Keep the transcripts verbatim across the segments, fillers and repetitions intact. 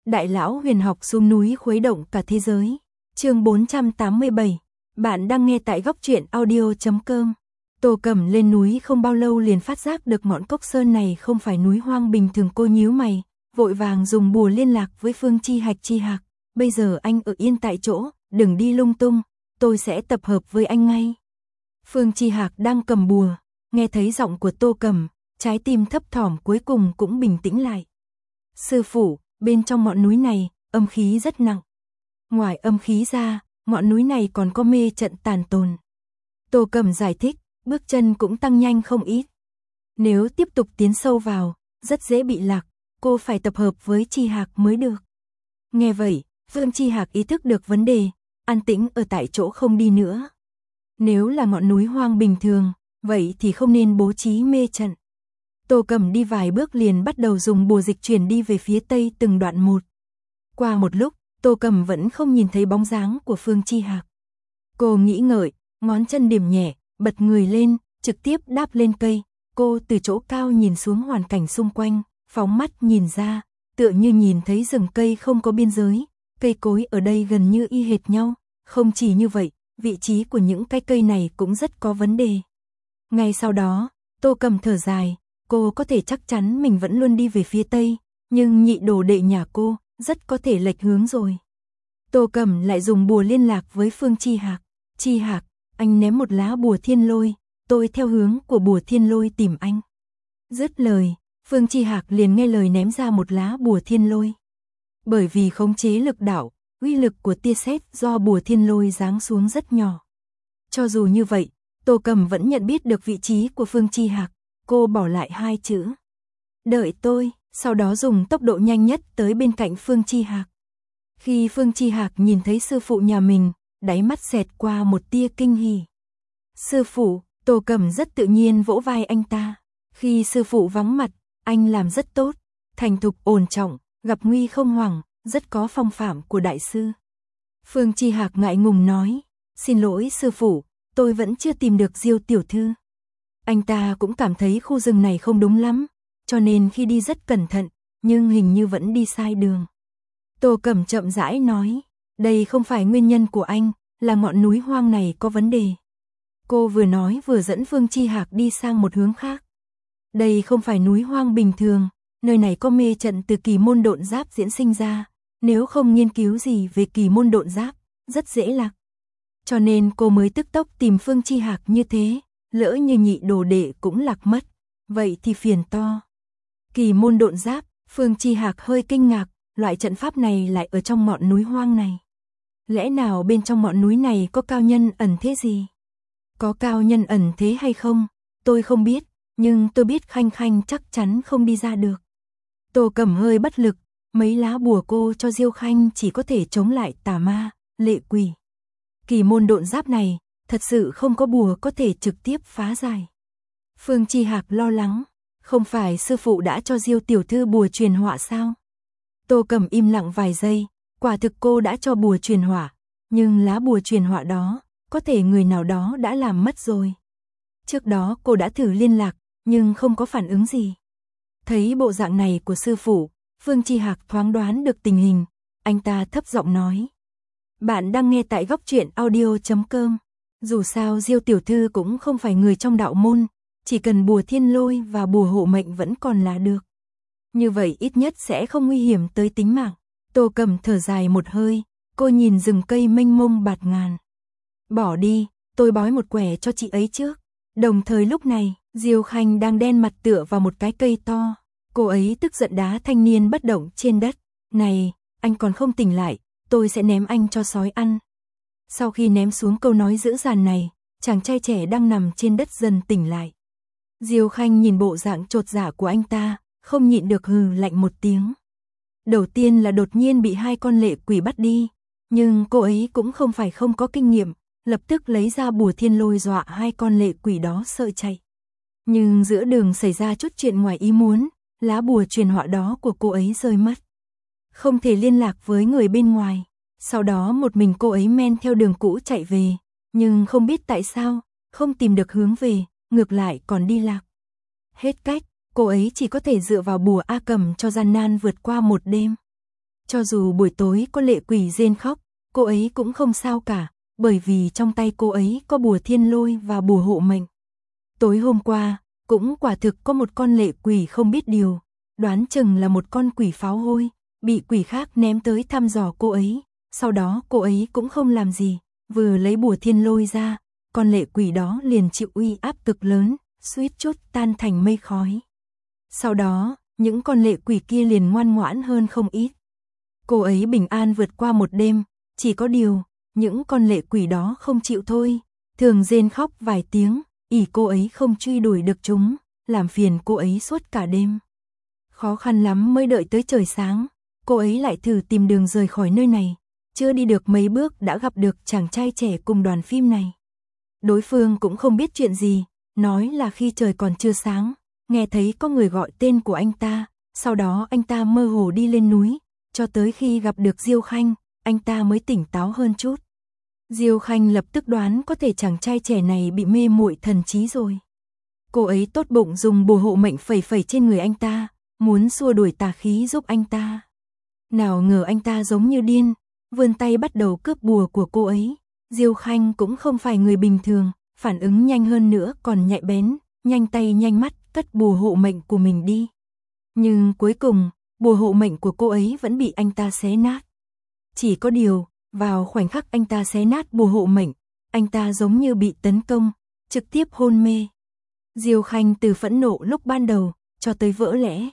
Đại lão huyền học xuống núi khuấy động cả thế giới. Chương bốn trăm tám mươi bảy. Bạn đang nghe tại góc truyện audio chấm com. Tô Cẩm lên núi không bao lâu liền phát giác được ngọn cốc sơn này không phải núi hoang bình thường. Cô nhíu mày, vội vàng dùng bùa liên lạc với Phương Chi Hạc. Chi Hạc, bây giờ anh ở yên tại chỗ, đừng đi lung tung, tôi sẽ tập hợp với anh ngay. Phương Chi Hạc đang cầm bùa, nghe thấy giọng của Tô Cẩm, trái tim thấp thỏm cuối cùng cũng bình tĩnh lại. Sư phụ, bên trong ngọn núi này, âm khí rất nặng. Ngoài âm khí ra, ngọn núi này còn có mê trận tàn tồn. Tô Cẩm giải thích, bước chân cũng tăng nhanh không ít. Nếu tiếp tục tiến sâu vào, rất dễ bị lạc, cô phải tập hợp với Chi Hạc mới được. Nghe vậy, Phương Chi Hạc ý thức được vấn đề, an tĩnh ở tại chỗ không đi nữa. Nếu là ngọn núi hoang bình thường, vậy thì không nên bố trí mê trận. Tô Cẩm đi vài bước liền bắt đầu dùng bùa dịch chuyển đi về phía tây từng đoạn một. Qua một lúc, Tô Cẩm vẫn không nhìn thấy bóng dáng của Phương Chi Hạc. Cô nghĩ ngợi, ngón chân điểm nhẹ, bật người lên, trực tiếp đáp lên cây. Cô từ chỗ cao nhìn xuống hoàn cảnh xung quanh, phóng mắt nhìn ra, tựa như nhìn thấy rừng cây không có biên giới. Cây cối ở đây gần như y hệt nhau, không chỉ như vậy, vị trí của những cái cây này cũng rất có vấn đề. Ngay sau đó, Tô Cẩm thở dài, cô có thể chắc chắn mình vẫn luôn đi về phía tây, nhưng nhị đồ đệ nhà cô rất có thể lệch hướng rồi. Tô Cẩm lại dùng bùa liên lạc với Phương Chi Hạc. Chi Hạc, anh ném một lá bùa thiên lôi, tôi theo hướng của bùa thiên lôi tìm anh. Dứt lời, Phương Chi Hạc liền nghe lời ném ra một lá bùa thiên lôi. Bởi vì khống chế lực đạo, uy lực của tia sét do bùa thiên lôi giáng xuống rất nhỏ. Cho dù như vậy, Tô Cẩm vẫn nhận biết được vị trí của Phương Chi Hạc. Cô bỏ lại hai chữ đợi tôi, sau đó dùng tốc độ nhanh nhất tới bên cạnh Phương Chi Hạc. Khi Phương Chi Hạc nhìn thấy sư phụ nhà mình, đáy mắt xẹt qua một tia kinh hỉ. Sư phụ, Tô Cẩm rất tự nhiên vỗ vai anh ta. Khi sư phụ vắng mặt, anh làm rất tốt, thành thục ổn trọng, gặp nguy không hoảng, rất có phong phạm của đại sư. Phương Chi Hạc ngại ngùng nói, xin lỗi sư phụ, tôi vẫn chưa tìm được Diêu tiểu thư. Anh ta cũng cảm thấy khu rừng này không đúng lắm, cho nên khi đi rất cẩn thận, nhưng hình như vẫn đi sai đường. Tô Cẩm chậm rãi nói, đây không phải nguyên nhân của anh, là ngọn núi hoang này có vấn đề. Cô vừa nói vừa dẫn Phương Chi Hạc đi sang một hướng khác. Đây không phải núi hoang bình thường, nơi này có mê trận từ kỳ môn độn giáp diễn sinh ra, nếu không nghiên cứu gì về kỳ môn độn giáp, rất dễ lạc. Cho nên cô mới tức tốc tìm Phương Chi Hạc như thế. Lỡ như nhị đồ đệ cũng lạc mất, vậy thì phiền to. Kỳ môn độn giáp, Phương Chi Hạc hơi kinh ngạc, loại trận pháp này lại ở trong ngọn núi hoang này. Lẽ nào bên trong ngọn núi này có cao nhân ẩn thế gì? Có cao nhân ẩn thế hay không, tôi không biết, nhưng tôi biết Khanh Khanh chắc chắn không đi ra được. Tô Cẩm hơi bất lực, mấy lá bùa cô cho Diêu Khanh chỉ có thể chống lại tà ma, lệ quỷ. Kỳ môn độn giáp này, thật sự không có bùa có thể trực tiếp phá giải. Phương Chi Hạc lo lắng, không phải sư phụ đã cho Diêu tiểu thư bùa truyền họa sao? Tô Cẩm im lặng vài giây, quả thực cô đã cho bùa truyền họa, nhưng lá bùa truyền họa đó, có thể người nào đó đã làm mất rồi. Trước đó cô đã thử liên lạc, nhưng không có phản ứng gì. Thấy bộ dạng này của sư phụ, Phương Chi Hạc thoáng đoán được tình hình, anh ta thấp giọng nói. Bạn đang nghe tại góc truyện audio chấm com. Dù sao Diêu tiểu thư cũng không phải người trong đạo môn, chỉ cần bùa thiên lôi và bùa hộ mệnh vẫn còn là được. Như vậy ít nhất sẽ không nguy hiểm tới tính mạng. Tô Cẩm thở dài một hơi, cô nhìn rừng cây mênh mông bạt ngàn. Bỏ đi, tôi bói một quẻ cho chị ấy trước. Đồng thời lúc này, Diêu Khanh đang đen mặt tựa vào một cái cây to. Cô ấy tức giận đá thanh niên bất động trên đất. Này, anh còn không tỉnh lại, tôi sẽ ném anh cho sói ăn. Sau khi ném xuống câu nói dữ dằn này, chàng trai trẻ đang nằm trên đất dần tỉnh lại. Diêu Khanh nhìn bộ dạng chột dạ của anh ta, không nhịn được hừ lạnh một tiếng. Đầu tiên là đột nhiên bị hai con lệ quỷ bắt đi, nhưng cô ấy cũng không phải không có kinh nghiệm, lập tức lấy ra bùa thiên lôi dọa hai con lệ quỷ đó sợ chạy. Nhưng giữa đường xảy ra chút chuyện ngoài ý muốn, lá bùa truyền họa đó của cô ấy rơi mất. Không thể liên lạc với người bên ngoài. Sau đó một mình cô ấy men theo đường cũ chạy về, nhưng không biết tại sao, không tìm được hướng về, ngược lại còn đi lạc. Hết cách, cô ấy chỉ có thể dựa vào bùa A Cầm cho gian nan vượt qua một đêm. Cho dù buổi tối có lệ quỷ rên khóc, cô ấy cũng không sao cả, bởi vì trong tay cô ấy có bùa thiên lôi và bùa hộ mệnh. Tối hôm qua, cũng quả thực có một con lệ quỷ không biết điều, đoán chừng là một con quỷ pháo hôi, bị quỷ khác ném tới thăm dò cô ấy, sau đó cô ấy cũng không làm gì, vừa lấy bùa thiên lôi ra, con lệ quỷ đó liền chịu uy áp cực lớn, suýt chút tan thành mây khói. Sau đó, những con lệ quỷ kia liền ngoan ngoãn hơn không ít. Cô ấy bình an vượt qua một đêm, chỉ có điều, những con lệ quỷ đó không chịu thôi, thường rên khóc vài tiếng, ỷ cô ấy không truy đuổi được chúng, làm phiền cô ấy suốt cả đêm. Khó khăn lắm mới đợi tới trời sáng, cô ấy lại thử tìm đường rời khỏi nơi này, chưa đi được mấy bước đã gặp được chàng trai trẻ cùng đoàn phim này. Đối phương cũng không biết chuyện gì, nói là khi trời còn chưa sáng, nghe thấy có người gọi tên của anh ta, sau đó anh ta mơ hồ đi lên núi, cho tới khi gặp được Diêu Khanh, anh ta mới tỉnh táo hơn chút. Diêu Khanh lập tức đoán có thể chàng trai trẻ này bị mê muội thần trí rồi. Cô ấy tốt bụng dùng bùa hộ mệnh phẩy phẩy trên người anh ta, muốn xua đuổi tà khí giúp anh ta. Nào ngờ anh ta giống như điên, vươn tay bắt đầu cướp bùa của cô ấy. Diêu Khanh cũng không phải người bình thường, phản ứng nhanh hơn nữa còn nhạy bén, nhanh tay nhanh mắt cất bùa hộ mệnh của mình đi. Nhưng cuối cùng, bùa hộ mệnh của cô ấy vẫn bị anh ta xé nát. Chỉ có điều, vào khoảnh khắc anh ta xé nát bùa hộ mệnh, anh ta giống như bị tấn công, trực tiếp hôn mê. Diêu Khanh từ phẫn nộ lúc ban đầu, cho tới vỡ lẽ.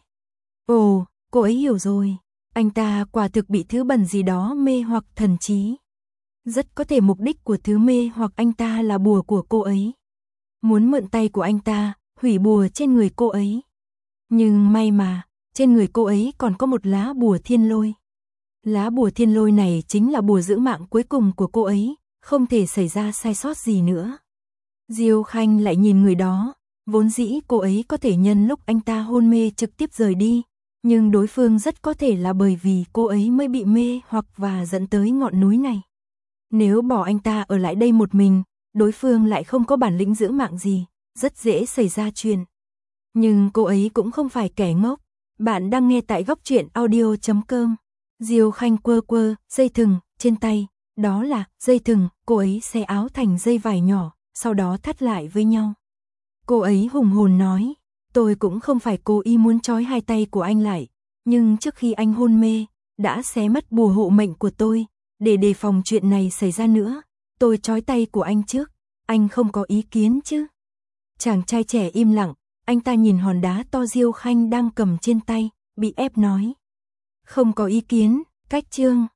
Ồ, cô ấy hiểu rồi, anh ta quả thực bị thứ bẩn gì đó mê hoặc thần trí. Rất có thể mục đích của thứ mê hoặc anh ta là bùa của cô ấy. Muốn mượn tay của anh ta, hủy bùa trên người cô ấy. Nhưng may mà, trên người cô ấy còn có một lá bùa thiên lôi. Lá bùa thiên lôi này chính là bùa giữ mạng cuối cùng của cô ấy, không thể xảy ra sai sót gì nữa. Diêu Khanh lại nhìn người đó, vốn dĩ cô ấy có thể nhân lúc anh ta hôn mê trực tiếp rời đi, nhưng đối phương rất có thể là bởi vì cô ấy mới bị mê hoặc và dẫn tới ngọn núi này. Nếu bỏ anh ta ở lại đây một mình, đối phương lại không có bản lĩnh giữ mạng gì, rất dễ xảy ra chuyện. Nhưng cô ấy cũng không phải kẻ ngốc. Bạn đang nghe tại góc truyện audio chấm com. Diêu Khanh quơ quơ dây thừng trên tay, đó là dây thừng, cô ấy xé áo thành dây vải nhỏ, sau đó thắt lại với nhau. Cô ấy hùng hồn nói, tôi cũng không phải cố ý muốn trói hai tay của anh lại, nhưng trước khi anh hôn mê, đã xé mất bùa hộ mệnh của tôi, để đề phòng chuyện này xảy ra nữa, tôi trói tay của anh trước, anh không có ý kiến chứ? Chàng trai trẻ im lặng, anh ta nhìn hòn đá to Diêu Khanh đang cầm trên tay, bị ép nói. Không có ý kiến, cách chương.